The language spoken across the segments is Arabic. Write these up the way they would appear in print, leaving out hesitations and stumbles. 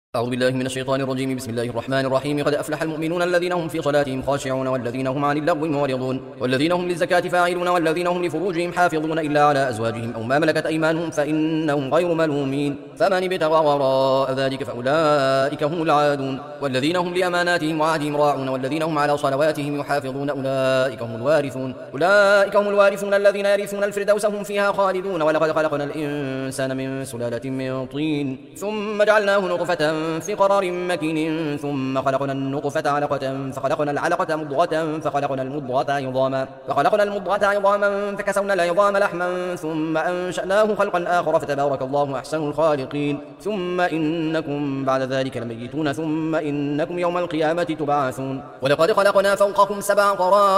أعوذ بالله من الشيطان الرجيم. بسم الله الرحمن الرحيم. قد أفلح المؤمنون الذين هم في صلاتهم خاشعون والذين هم عن اللغو معرضون والذين هم للزكاة فاعلون والذين هم لفروجهم حافظون إلا على أزواجهم أو ما ملكت أيمانهم فإنهم غير ملومين، فمن ابتغى وراء ذلك فأولئك هم العادون والذين هم لأماناتهم وعهدهم راعون والذين هم على صلواتهم يحافظون أولئك هم الوارثون الذين يرثون الفردوس هم فيها خالدون. ولقد خلقنا الإنسان من سلالة من طين ثم جعلناه نطفة في قرار مكين ثم خلقنا النطفة علقة فخلقنا العلقة مضغة فخلقنا المضغة عظاما فكسونا العظام لحما ثم أنشأناه خلقا آخر فتبارك الله أحسن الخالقين. ثم إنكم بعد ذلك لميتون ثم إنكم يوم القيامة تبعثون. ولقد خلقنا فوقكم 7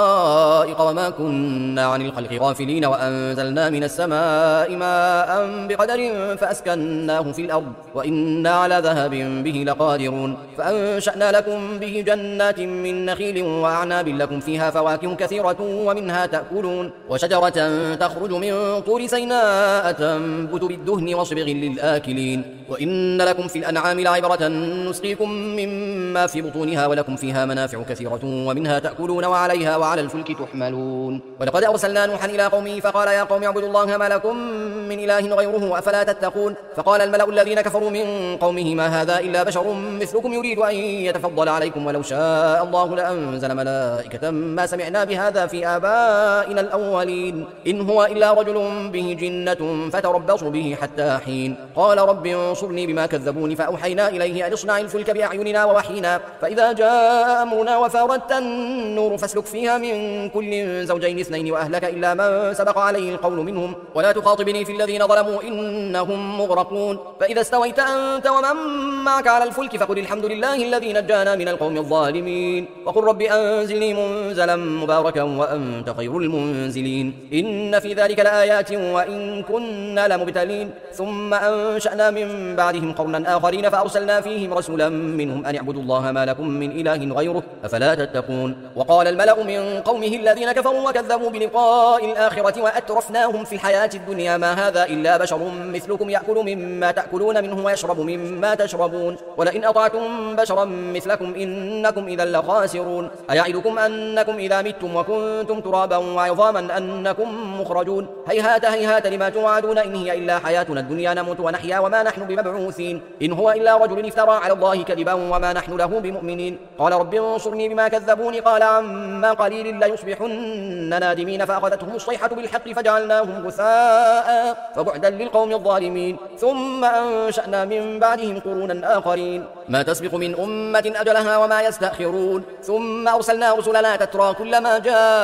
طرائق وما كنا عن الخلق غافلين وأنزلنا من السماء ماء بقدر فأسكناه في الأرض وإنا على ذهب به لقادرون. فأنشأنا لكم به جنات من نخيل وأعناب لكم فيها فواكه كثيرة ومنها تأكلون وشجرة تخرج من طور سيناء تنبت بالدهن وصبغ للآكلين. وإن لكم في الأنعام لعبرة نسقيكم مما في بطونها ولكم فيها منافع كثيرة ومنها تأكلون وعليها وعلى الفلك تحملون. ولقد أرسلنا نوحا إلى قومه فقال يا قوم اعبدوا الله ما لكم من إله غيره أفلا تتقون. فقال الملأ الذين كفروا من قومه ما هذا إلا بشر مثلكم يريد أن يتفضل عليكم ولو شاء الله لأنزل ملائكة ما سمعنا بهذا في آبائنا الأولين إن هو إلا رجل به جنة فتربصوا به حتى حين. قال رب انصرني بما كذبوني فأوحينا إليه أن اصنع الفلك بأعيننا ووحينا فإذا جاء أمرنا وفاردت النور فاسلك فيها من كل زوجين 2 وأهلك إلا من سبق عليه القول منهم ولا تخاطبني في الذين ظلموا إنهم مغرقون. فإذا استويت أنت ومن معك على الفلك فقل الحمد لله الذي نجانا من القوم الظالمين وقل رب أنزلني منزلا مباركا وأنت خير المنزلين. إن في ذلك لآيات وإن كنا لمبتلين. ثم أنشأنا من بعدهم قرنا آخرين فأرسلنا فيهم رسولا منهم أن اعبدوا الله ما لكم من إله غيره أفلا تتقون. وقال الملأ من قومه الذين كفروا وكذبوا بلقاء الآخرة وأترفناهم في الحياة الدنيا ما هذا إلا بشر مثلكم يأكل مما تأكلون منه ويشرب مما تشربون ولئن أطعتم بشرا مثلكم إنكم إذا لخاسرون. أيعدكم أنكم إذا متم وكنتم ترابا وعظاما أنكم مخرجون. هيهات هيهات لما توعدون إن هي إلا حياتنا الدنيا نموت ونحيا وما نحن بمبعوثين إن هو إلا رجل افترى على الله كذبا وما نحن له بمؤمنين. قال رب انصرني بما كذبوني قال عما قليل ليصبحن نادمين فأخذتهم الصيحة بالحق فجعلناهم غثاء فبعدا للقوم الظالمين. ثم أنشأنا من بعدهم قرونا آخرين ما تسبق من أمة أجلها وما يستأخرون. ثم أرسلنا رسلنا تترى كلما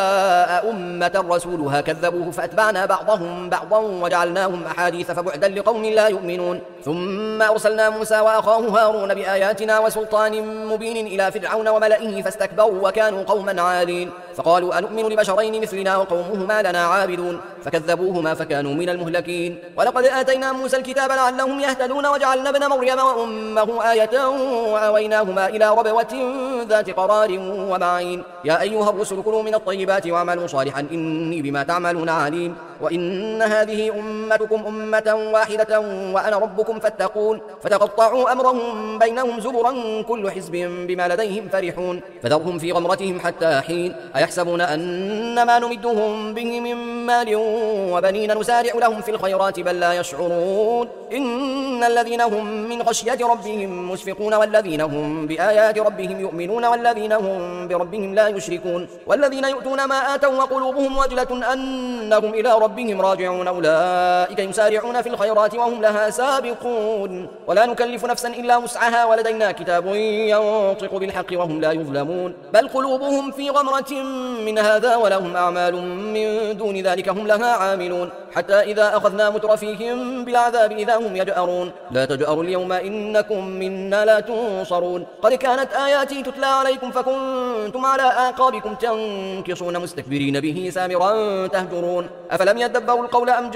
جاء أمة رسولها كذبوه فأتبعنا بعضهم بعضا وجعلناهم أحاديث فبعدا لقوم لا يؤمنون. ثم أرسلنا موسى وأخاه هارون بآياتنا وسلطان مبين إلى فرعون وملئه فاستكبروا وكانوا قوما عالين فقالوا أنؤمن لبشرين مثلنا وقومهما لنا عابدون فكذبوهما فكانوا من المهلكين. ولقد آتينا موسى الكتاب لعلهم يهتدون وجعلنا ابن مريم وأمه آية وآويناهما إلى ربوة ذات قرار ومعين. يا أيها الرسل كلوا من الطيبات واعملوا صالحا إني بما تعملون عليم. وإن هذه أمتكم أمة واحدة وأنا ربكم فاتقون. فتقطعوا أمرهم بينهم زبرا كل حزب بما لديهم فرحون فذرهم في غمرتهم حتى حين. أيحسبون أن ما نمدهم به من مال وبنين نسارع لهم في الخيرات بل لا يشعرون. إن الذين هم من خشية ربهم مشفقون والذين هم بآيات ربهم يؤمنون والذين هم بربهم لا يشركون والذين يؤتون ما آتوا وقلوبهم وجلة أنهم إلى ربهم راجعون أولئك يسارعون في الخيرات وهم لها سابقون. ولا نكلف نفسا إلا وسعها ولدينا كتاب ينطق بالحق وهم لا يظلمون. بل قلوبهم في غمرة من هذا ولهم أعمال من دون ذلك هم لها عاملون. حتى إذا أخذنا مترفيهم بالعذاب إذا هم يجأرون. لا تجأروا اليوم إنكم منا لا تنصرون. قد كانت آياتي تتلى عليكم فكنتم على أعقابكم تنكصون مستكبرين به سامرا تهجرون. أفلم يدبروا القول أم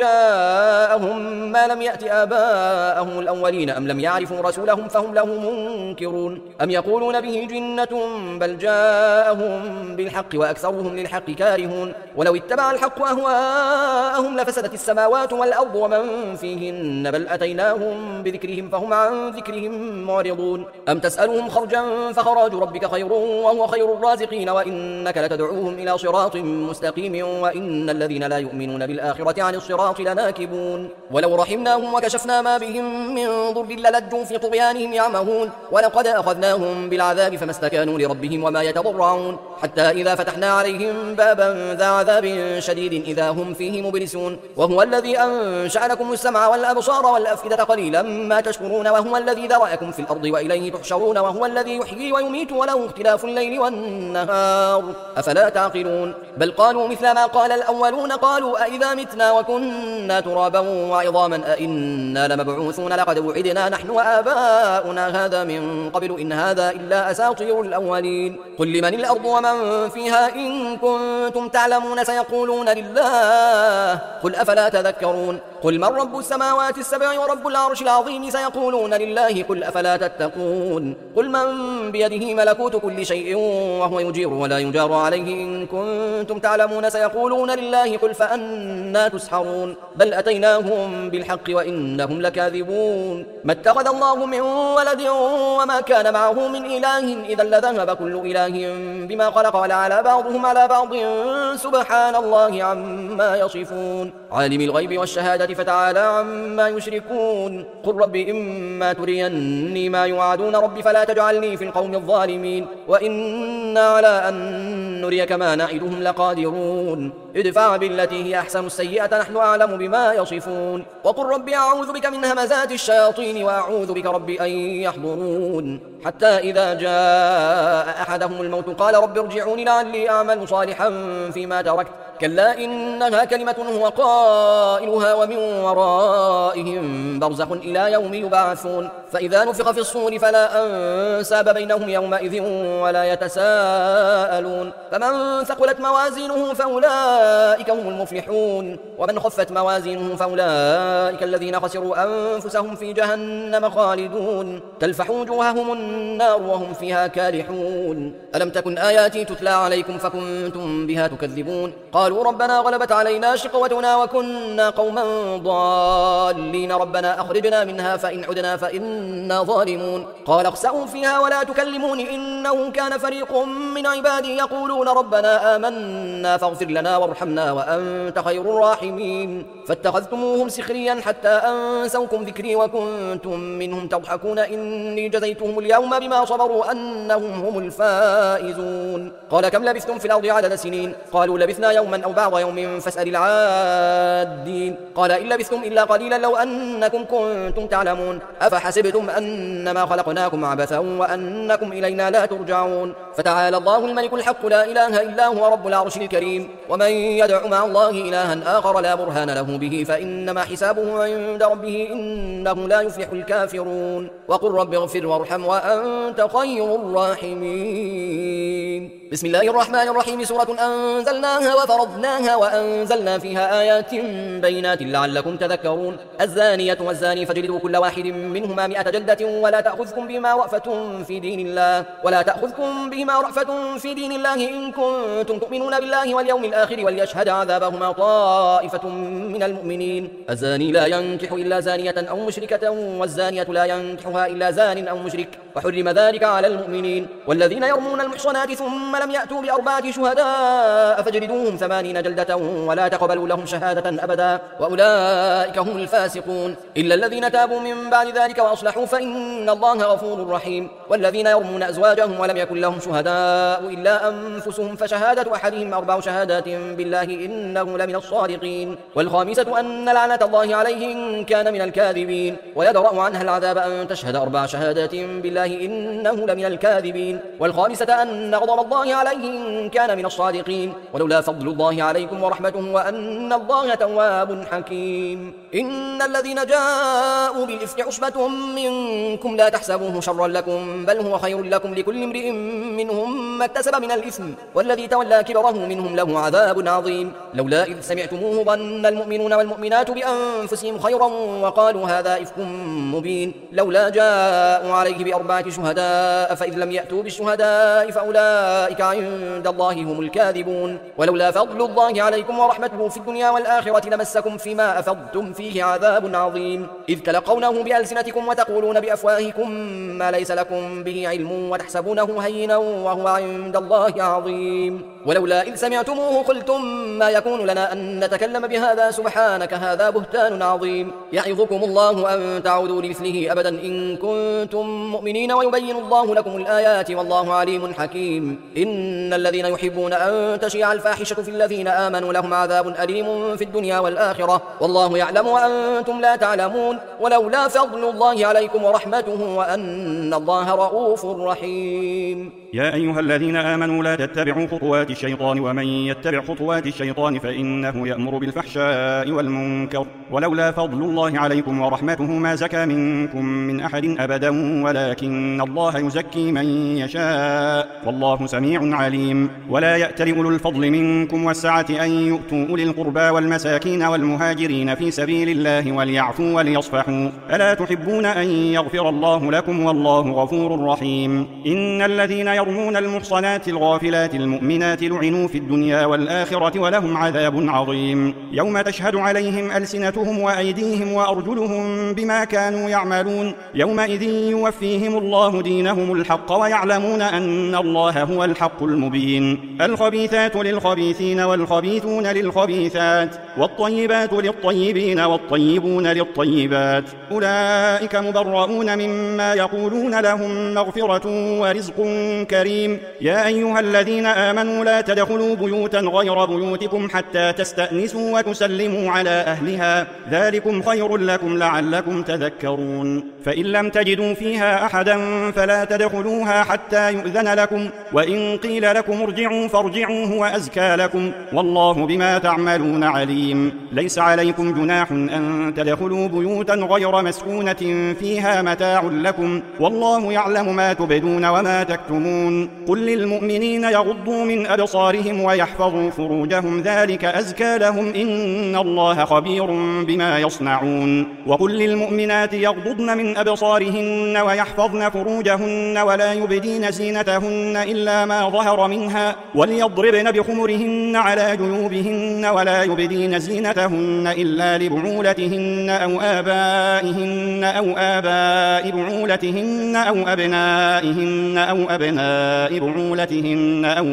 جاءهم ما لم يأت آباءهم الأولين أم لم يعرفوا رسولهم فهم له منكرون. أم يقولون به جنة بل جاءهم بالحق وأكثرهم للحق كارهون. ولو اتبع الحق أهواءهم لفسدت فسدت السماوات والأرض ومن فيهن بل أتيناهم بذكرهم فهم عن ذكرهم معرضون أم تسألهم خرجا فخراج ربك خير وهو خير الرازقين وإنك لتدعوهم إلى صراط مستقيم وإن الذين لا يؤمنون بالآخرة عن الصراط لناكبون ولو رحمناهم وكشفنا ما بهم من ضر للجوا في طغيانهم يعمهون ولقد أخذناهم بالعذاب فما استكانوا لربهم وما يتضرعون حتى إذا فتحنا عليهم بابا ذا عذاب شديد إذا هم فيه مبلسون وهو الذي أنشأ لكم السمع والأبصار والأفئدة قليلا ما تشكرون وهو الذي ذرأكم في الأرض وإليه تحشرون وهو الذي يحيي ويميت وله اختلاف الليل والنهار أفلا تعقلون بل قالوا مثل ما قال الأولون قالوا أئذا متنا وكنا ترابا وعظاما أئنا لمبعوثون لقد وعدنا نحن وآباؤنا هذا من قبل إن هذا إلا أساطير الأولين قل لمن الأرض ومن فيها إن كنتم تعلمون سيقولون لله قل أفلا تذكرون قل من رب السماوات السبع ورب العرش العظيم سيقولون لله قل أفلا تتقون قل من بيده ملكوت كل شيء وهو يجير ولا يجار عليه إن كنتم تعلمون سيقولون لله قل فأنا تسحرون بل أتيناهم بالحق وإنهم لكاذبون ما اتخذ الله من ولد وما كان معه من إله إذا لذهب كل إله بما خلق ولعلى بعضهم على بعض سبحان الله عما يصفون عالم الغيب والشهادة فتعالى عما يشركون قل رب إما تريني ما يوعدون رب فلا تجعلني في القوم الظالمين وإنا على أن نريك ما نعدهم لقادرون ادفع بالتي هي أحسن السيئة نحن أعلم بما يصفون وقل رب أعوذ بك من همزات الشياطين وأعوذ بك رب أن يحضرون حتى إذا جاء أحدهم الموت قال رب ارجعوني لعلي أعمل صالحا فيما تركت كلا إنها كلمة هو قائلها ومن ورائهم برزخ إلى يوم يبعثون فإذا نفخ في الصور فلا أنساب بينهم يومئذ ولا يتساءلون فمن ثقلت موازينه فأولئك هم المفلحون ومن خفت موازينه فأولئك الذين خسروا أنفسهم في جهنم خالدون تلفح وجوههم النار وهم فيها كالحون ألم تكن آياتي تتلى عليكم فكنتم بها تكذبون قالوا ربنا غلبت علينا شقوتنا وكنا قوما ضالين ربنا أخرجنا منها فإن عدنا فإنا ظالمون قال اخسئوا فيها ولا تكلمون إنه كان فريق من عبادي يقولون ربنا آمنا فاغفر لنا وارحمنا وأنت خير الراحمين فاتخذتموهم سخريا حتى أنسوكم ذكري وكنتم منهم تضحكون إني جزيتهم اليوم بما صبروا أنهم هم الفائزون قال كم لبثتم في الأرض عدد سنين قالوا لبثنا يوما أو بعض يوم فاسأل العادين قال إن لبثتم إلا قليلا لو أنكم كنتم تعلمون أفحسبتم أنما خلقناكم عبثا وأنكم إلينا لا ترجعون فتعالى الله الملك الحق لا إله إلا هو رب العرش الكريم ومن يدع مع الله إلها آخر لا برهان له به فإنما حسابه عند ربه إنه لا يفلح الكافرون وقل رب اغفر وارحم وأنت خير الراحمين بسم الله الرحمن الرحيم سورة أنزلناها وفرضناها وأنزلنا فيها آيات بينات لعلكم تذكرون الزانية والزاني فاجلدوا كل واحد منهما 100 جلدة ولا تأخذكم بما رأفة في دين الله إن كنتم تؤمنون بالله واليوم الآخر وليشهد عذابهما طائفة من المؤمنين الزاني لا ينكح إلا زانية أو مشركة والزانية لا ينكحها إلا زان أو مشرك وحرم ذلك على المؤمنين والذين يرمون المحصنات ثم لم يأتوا بأربعة شهداء فاجلدوهم 80 جلدة ولا تقبلوا لهم شهادة أبدا وأولئك هم الفاسقون إلا الذين تابوا من بعد ذلك وأصلحوا فإن الله غفور رحيم والذين يرمون أزواجهم ولم يكن لهم شهداء إلا أنفسهم فشهادة أحدهم 4 شهادات بالله إنه لمن الصادقين والخامسة أن لعنة الله عليه إن كان من الكاذبين ويدرأ عنها العذاب أن تشهد 4 شهادات بالله إنه لمن الكاذبين والخامسة أن غضب الله عليه إن كان من الصادقين ولولا فضل الله عليكم ورحمته وأن الله تواب حكيم إن الذين جاءوا بالإفك عصبة منكم لا تحسبوه شرا لكم بل هو خير لكم لكل امرئ منهم ما اكتسب من الإثم والذي تولى كبره منهم له عذاب عظيم لولا إذ سمعتموه ظن المؤمنون والمؤمنات بأنفسهم خيرا وقالوا هذا إفك مبين لولا جاءوا عليه 4 شهداء فإذ لم يأتوا بالشهداء فأولئك عند الله هم الكاذبون. ولولا فضل الله عليكم ورحمته في الدنيا والآخرة لمسكم فيما أفضتم فيه عذاب عظيم، إذ تلقونه بألسنتكم وتقولون بأفواهكم ما ليس لكم به علم وتحسبونه هينا وهو عند الله عظيم. ولولا إذ سمعتموه قلتم ما يكون لنا أن نتكلم بهذا سبحانك هذا بهتان عظيم. يعظكم الله أن تعودوا لمثله أبدا إن كنتم مؤمنين ويبين الله لكم الآيات والله عليم حكيم. إن الذين يحبون أن تشيع الفاحشة في الذين آمنوا لهم عذاب أليم في الدنيا والآخرة والله يعلم وأنتم لا تعلمون. ولولا فضل الله عليكم ورحمته وأن الله رؤوف رحيم. يا أيها الذين آمنوا لا تتبعوا خطوات الشيطان ومن يتبع خطوات الشيطان فإنه يأمر بالفحشاء والمنكر ولولا فضل الله عليكم ورحمته ما زكى منكم من أحد أبدا ولكن الله يزكي من يشاء والله سميع عليم. ولا يأتل أولو الفضل منكم والسعة أن يؤتوا أولي القربى والمساكين والمهاجرين في سبيل الله وليعفوا وليصفحوا ألا تحبون أن يغفر الله لكم والله غفور رحيم. إن الذين يرمون المحصنات الغافلات المؤمنات لعنوا في الدنيا والآخرة ولهم عذاب عظيم يوم تشهد عليهم ألسنتهم وأيديهم وأرجلهم بما كانوا يعملون يومئذ يوفيهم الله دينهم الحق ويعلمون أن الله هو الحق المبين. الخبيثات للخبيثين والخبيثون للخبيثات والطيبات للطيبين والطيبون للطيبات أولئك مبرؤون مما يقولون لهم مغفرة ورزق كريم. يا أيها الذين آمنوا لا تدخلوا بيوتا غير بيوتكم حتى تستأنسوا وتسلموا على أهلها ذلكم خير لكم لعلكم تذكرون. فإن لم تجدوا فيها أحدا فلا تدخلوها حتى يؤذن لكم وإن قيل لكم ارجعوا فارجعوا هو أزكى لكم والله بما تعملون عليم. ليس عليكم جناح أن تدخلوا بيوتا غير مسكونة فيها متاع لكم والله يعلم ما تبدون وما تكتمون. قل للمؤمنين يغضوا من أبصارهم ويحفظوا فروجهم ذلك أزكى لهم إن الله خبير بما يصنعون. وقل للمؤمنات يغضضن من أبصارهن ويحفظن فروجهن ولا يبدين زينتهن إلا ما ظهر منها وليضربن بخمرهن على جيوبهن ولا يبدين زينتهن إلا لبعولتهن أو آبائهن أو آباء بعولتهن أو أبنائهن أو أبناء بعولتهن أو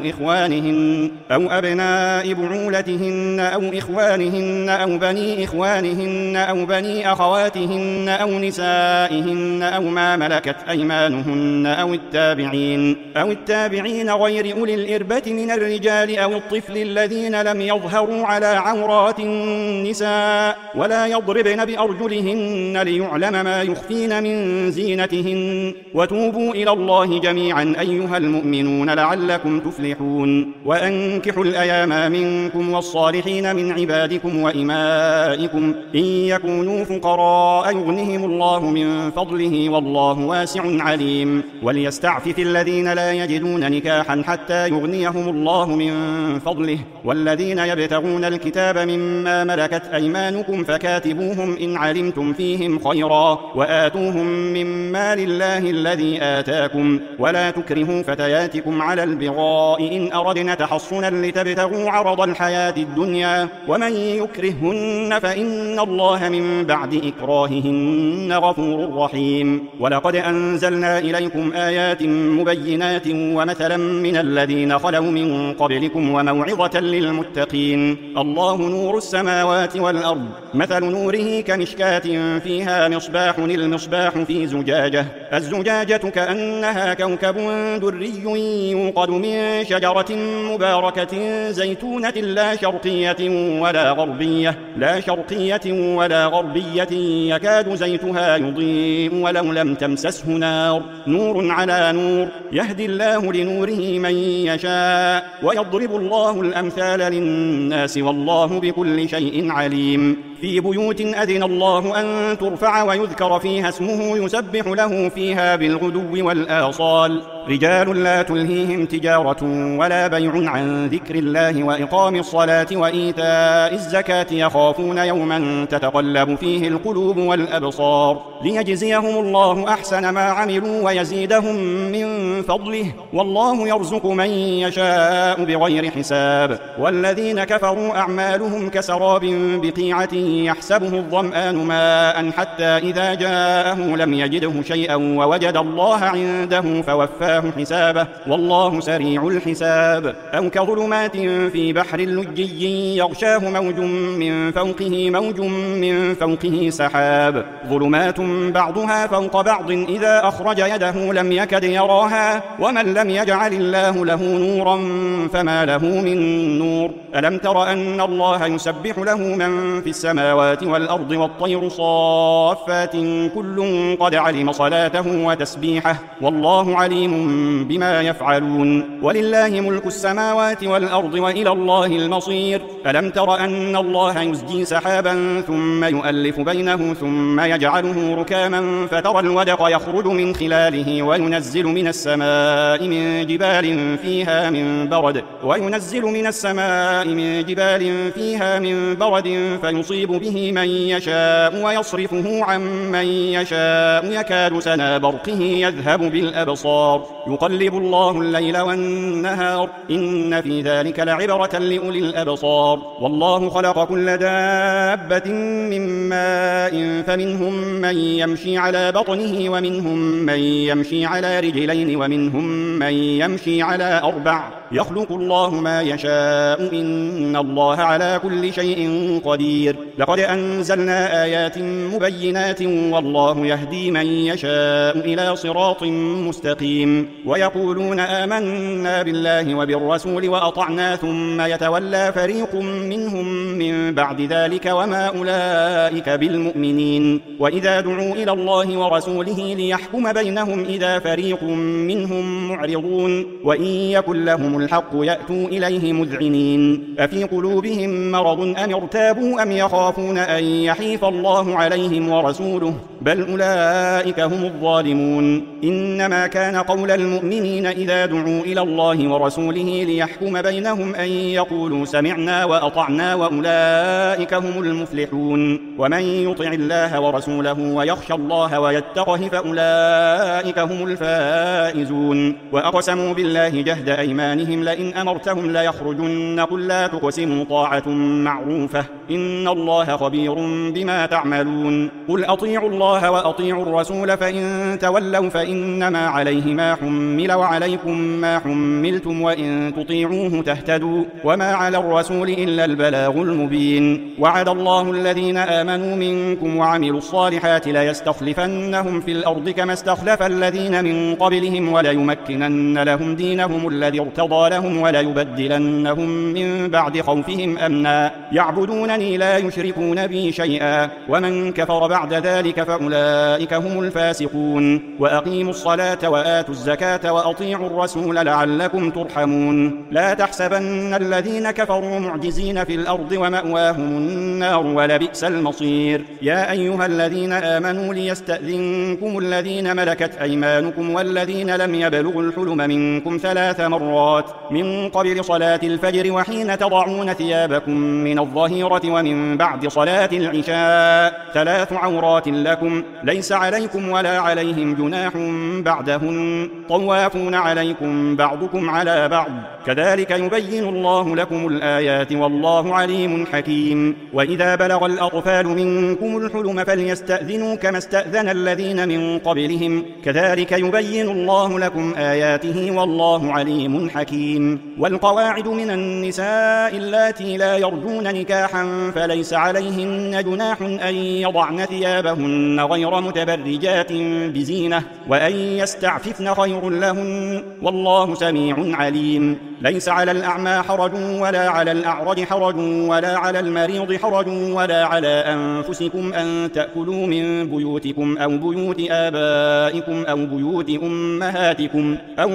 أبناء بعولتهن أو إخوانهن أو بني إخوانهن أو بني أخواتهن أو نسائهن أو ما ملكت أيمانهن أو التابعين غير أولي الإربة من الرجال أو الطفل الذين لم يظهروا على عورات النساء ولا يضربن بأرجلهن ليعلم ما يخفين من زينتهن. وتوبوا إلى الله جميعا أيها المؤمنون لعلكم تفلحون. وأنكحوا الأيام منكم والصالحين من عبادكم وإمائكم إن يكونوا فقراء يغنهم الله من فضله والله واسع عليم. وليستعفف الذين لا يجدون نكاحا حتى يغنيهم الله من فضله والذين يبتغون الكتاب مما ملكت أيمانكم فكاتبوهم إن علمتم فيهم خيرا وآتوهم من مال الله الذي آتاكم ولا تكرهوا فتياتكم على البغاء إن أردنا تحصنا لتبتغوا عرض الحياة الدنيا ومن يكرههن فإن الله من بعد إكراههن غفور رحيم. ولقد أنزلنا إليكم آيات مبينات ومثلا من الذين خلوا من قبلكم وموعظة للمتقين. الله نور السماوات والأرض مثل نوره كمشكاة فيها مصباح المصباح في زجاجة الزجاجة كأنها كوكب دري يوقد من شجرة مباركة زيتونة لا شرقية ولا غربية يكاد زيتها يضيء ولو لم تمسسه نار نور على نور يهدي الله لنوره من يشاء ويضرب الله الأمثال للناس والله بكل شيء عليم. في بيوت أذن الله أن ترفع ويذكر فيها اسمه يسبح له فيها بالغدو والآصال رجال لا تلهيهم تجارة ولا بيع عن ذكر الله وإقام الصلاة وإيتاء الزكاة يخافون يوما تتقلب فيه القلوب والأبصار ليجزيهم الله أحسن ما عملوا ويزيدهم من فضله والله يرزق من يشاء بغير حساب والذين كفروا أعمالهم كسراب بقيعة يحسبه الظمآن ماء حتى إذا جاءه لم يجده شيئا ووجد الله عنده فوفاه حسابه والله سريع الحساب أو كظلمات في بحر لجي يغشاه موج من فوقه موج من فوقه سحاب ظلمات بعضها فوق بعض إذا أخرج يده لم يكد يراها ومن لم يجعل الله له نورا فما له من نور ألم تر أن الله يسبح له من في السماوات والأرض والطير صافات كل قد علم صلاته وتسبيحه والله عليم بما يفعلون ولله ملك السماوات والأرض وإلى الله المصير ألم تر أن الله يزجي سحابا ثم يؤلف بينه ثم يجعله ركاما فترى الودق يخرج من خلاله وينزل من السماء من جبال فيها من برد فيصيب به من يشاء ويصرفه عن من يشاء يكاد سنا برقه يذهب بالأبصار يقلب الله الليل والنهار إن في ذلك لعبرة لأولي الأبصار والله خلق كل دابة من ماء فمنهم من يمشي على بطنه ومنهم من يمشي على رجلين ومنهم من يمشي على 4 يخلق الله ما يشاء إن الله على كل شيء قدير لقد أنزلنا آيات مبينات والله يهدي من يشاء إلى صراط مستقيم ويقولون آمنا بالله وبالرسول وأطعنا ثم يتولى فريق منهم من بعد ذلك وما أولئك بالمؤمنين وإذا دعوا إلى الله ورسوله ليحكم بينهم إذا فريق منهم معرضون وإن يكن لهم الحق يأتوا إليه مذعنين أفي قلوبهم مرض أم ارتابوا أم يخافون أن يحيف الله عليهم ورسوله بل أولئك هم الظالمون إنما كان قول المؤمنين إذا دعوا إلى الله ورسوله ليحكم بينهم أن يقولوا سمعنا وأطعنا وأولئك هم المفلحون ومن يطع الله ورسوله ويخشى الله ويتقه فأولئك هم الفائزون وأقسموا بالله جهد أيمانهم لئن أمرتهم ليخرجن قل لا تقسموا طاعة معروفة إن الله خبير بما تعملون قل أطيعوا الله وأطيعوا الرسول فإن تولوا فإنما عليه ما حمل وعليكم ما حملتم وإن تطيعوه تهتدوا وما على الرسول إلا البلاغ المبين وعد الله الذين آمنوا منكم وعملوا الصالحات ليستخلفنهم في الأرض كما استخلف الذين من قبلهم وليمكنن لهم دينهم الذي ارتضى لهم وليبدلنهم من بعد خوفهم أمنا يعبدونني لا يشركون بي شيئا ومن كفر بعد ذلك فأولئك هم الفاسقون وأقيموا الصلاة وآتوا الزكاة وأطيعوا الرسول لعلكم ترحمون لا تحسبن الذين كفروا معجزين في الأرض ومأواهم النار ولبئس المصير يا أيها الذين آمنوا ليستأذنكم الذين ملكت أيمانكم والذين لم يبلغوا الحلم منكم 3 مرات من قبل صلاة الفجر وحين تضعون ثيابكم من الظهيرة ومن بعد صلاة العشاء 3 عورات لكم ليس عليكم ولا عليهم جناح بعدهن طوافون عليكم بعضكم على بعض كذلك يبين الله لكم الآيات والله عليم حكيم وإذا بلغ الأطفال منكم الحلم فليستأذنوا كما استأذن الذين من قبلهم كذلك يبين الله لكم آياته والله عليم حكيم والقواعد من النساء اللاتي لا يرجون نكاحا فليس عليهن جناح أن يضعن ثيابهن يخرجن غير متبرجات بزينة وأن يستعففن خير لهن والله سميع عليم. ليس على الأعمى حرج ولا على الأعرج حرج ولا على المريض حرج ولا على أنفسكم أن تأكلوا من بيوتكم أو بيوت آبائكم أو بيوت أمهاتكم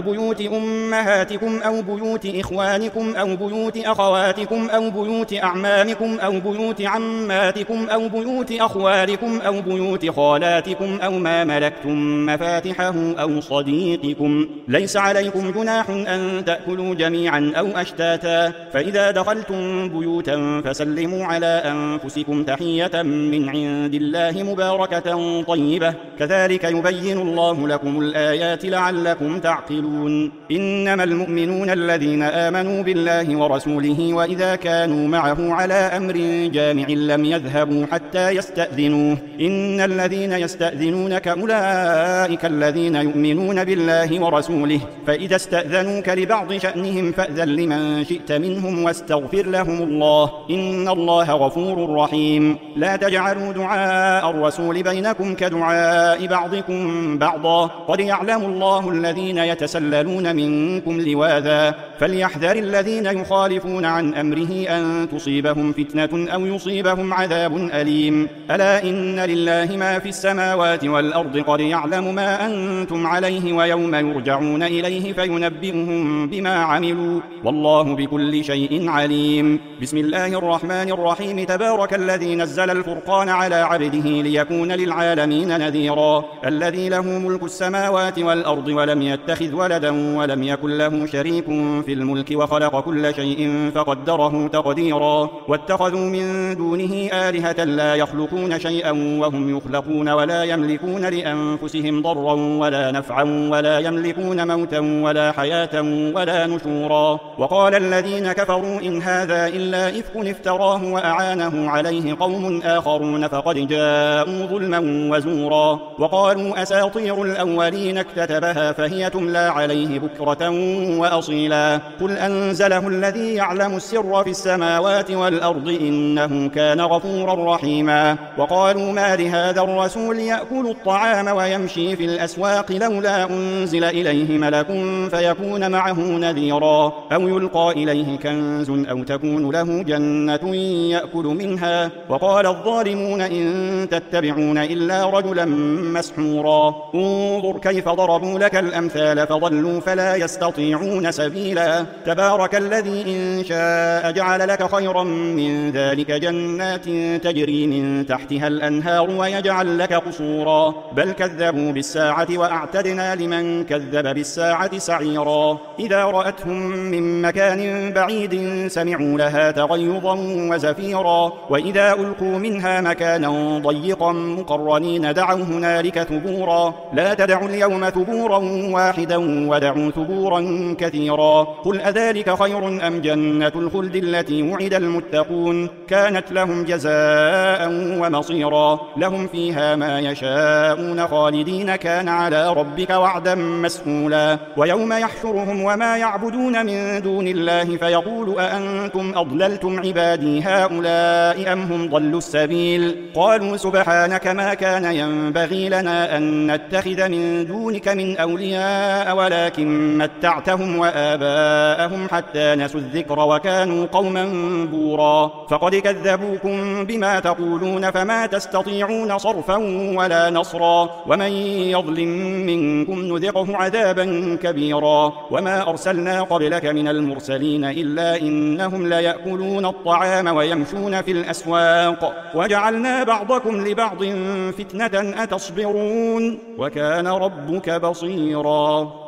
أو بيوت إخوانكم أو بيوت أخواتكم أو بيوت أعمامكم أو بيوت عماتكم أو بيوت أخوالكم أو بيوت خالاتكم أو ما ملكتم مفاتحه أو صديقكم. ليس عليكم جناح أن تأكلوا جميعا أو أشتاتا، فإذا دخلتم بيوتا فسلموا على أنفسكم تحية من عند الله مباركة طيبة، كذلك يبين الله لكم الآيات لعلكم تعقلون. إنما المؤمنون الذين آمنوا بالله ورسوله وإذا كانوا معه على أمر جامع لم يذهبوا حتى يستأذنوه. إن الذين يستأذنونك أولئك الذين يؤمنون بالله ورسوله، فإذا استأذنوك لبعض شأنهم فأذن لمن شئت منهم واستغفر لهم الله، إن الله غفور رحيم. لا تجعلوا دعاء الرسول بينكم كدعاء بعضكم بعضا، قد يعلم الله الذين يتسللون منكم لواذا، فليحذر الذين يخالفون عن أمره أن تصيبهم فتنة أو يصيبهم عذاب أليم. ألا إن لله ما في السماوات والأرض، قد يعلم ما أنتم عليه ويوم يرجعون إليه فينبئهم بما عملوا، والله بكل شيء عليم. بسم الله الرحمن الرحيم. تبارك الذي نزل الفرقان على عبده ليكون للعالمين نذيرا، الذي له ملك السماوات والأرض ولم يتخذ ولدا ولم يكن له شريك في الملك وخلق كل شيء فقدره تقديرا. واتخذوا من دونه آلهة لا يخلقون شيئا وهم يخلقون ولا يملكون لأنفسهم ضرا ولا نفعا ولا يملكون موتا ولا حياة ولا نشورا. وقال الذين كفروا إن هذا إلا إفك افتراه وأعانه عليه قوم آخرون فقد جاءوا ظلما وزورا. وقالوا أساطير الأولين اكتتبها فهي تملى عليه بكرة وأصيلا. قل أنزله الذي يعلم السر في السماوات والأرض إنه كان غفورا رحيما. وقالوا ما لهذا الرسول يأكل الطعام ويمشي في الأسواق لولا أنزل إليه ملك فيكون معه نذيرا، أو يلقى إليه كنز أو تكون له جنة يأكل منها. وقال الظالمون إن تتبعون إلا رجلا مسحورا. انظر كيف ضربوا لك الأمثال فضلوا فلا يستطيعون سبيلا. تبارك الذي إن شاء جعل لك خيرا من ذلك جنات تجري من تحتها الأنهار ويجعل لك قصورا، بل كذبوا بالساعة وأعتدنا لمن كذب بالساعة سعيرا. إذا رأتهم من مكان بعيد سمعوا لها تغيظا وزفيرا، وإذا ألقوا منها مكانا ضيقا مقرنين دعوا هنالك ثبورا. لا تدعوا اليوم ثبورا واحدا ودعوا ثبورا كثيرا. قل أذلك خير أم جنة الخلد التي وعد المتقون كانت لهم جزاء ومصيرا. لهم فيها ما يشاءون خالدين كان على ربك وعدا مسئولا. ويوم يحشرهم وما يعبدون من دون الله فيقول أأنتم أضللتم عبادي هؤلاء أم هم ضلوا السبيل؟ قالوا سبحانك ما كان ينبغي لنا أن نتخذ من دونك من أولياء ولكن متعتهم وآباءهم حتى نسوا الذكر وكانوا قوما بورا. فقد كذبوكم بما تقولون فما تستطيعون صرفا ولا نصرا. ومن يظلم منكم نذقه عذابا كبيرا. وما أرسلنا قبلك من المرسلين إلا إنهم ليأكلون الطعام ويمشون في الأسواق وجعلنا بعضكم لبعض فتنة أتصبرون وكان ربك بصيرا.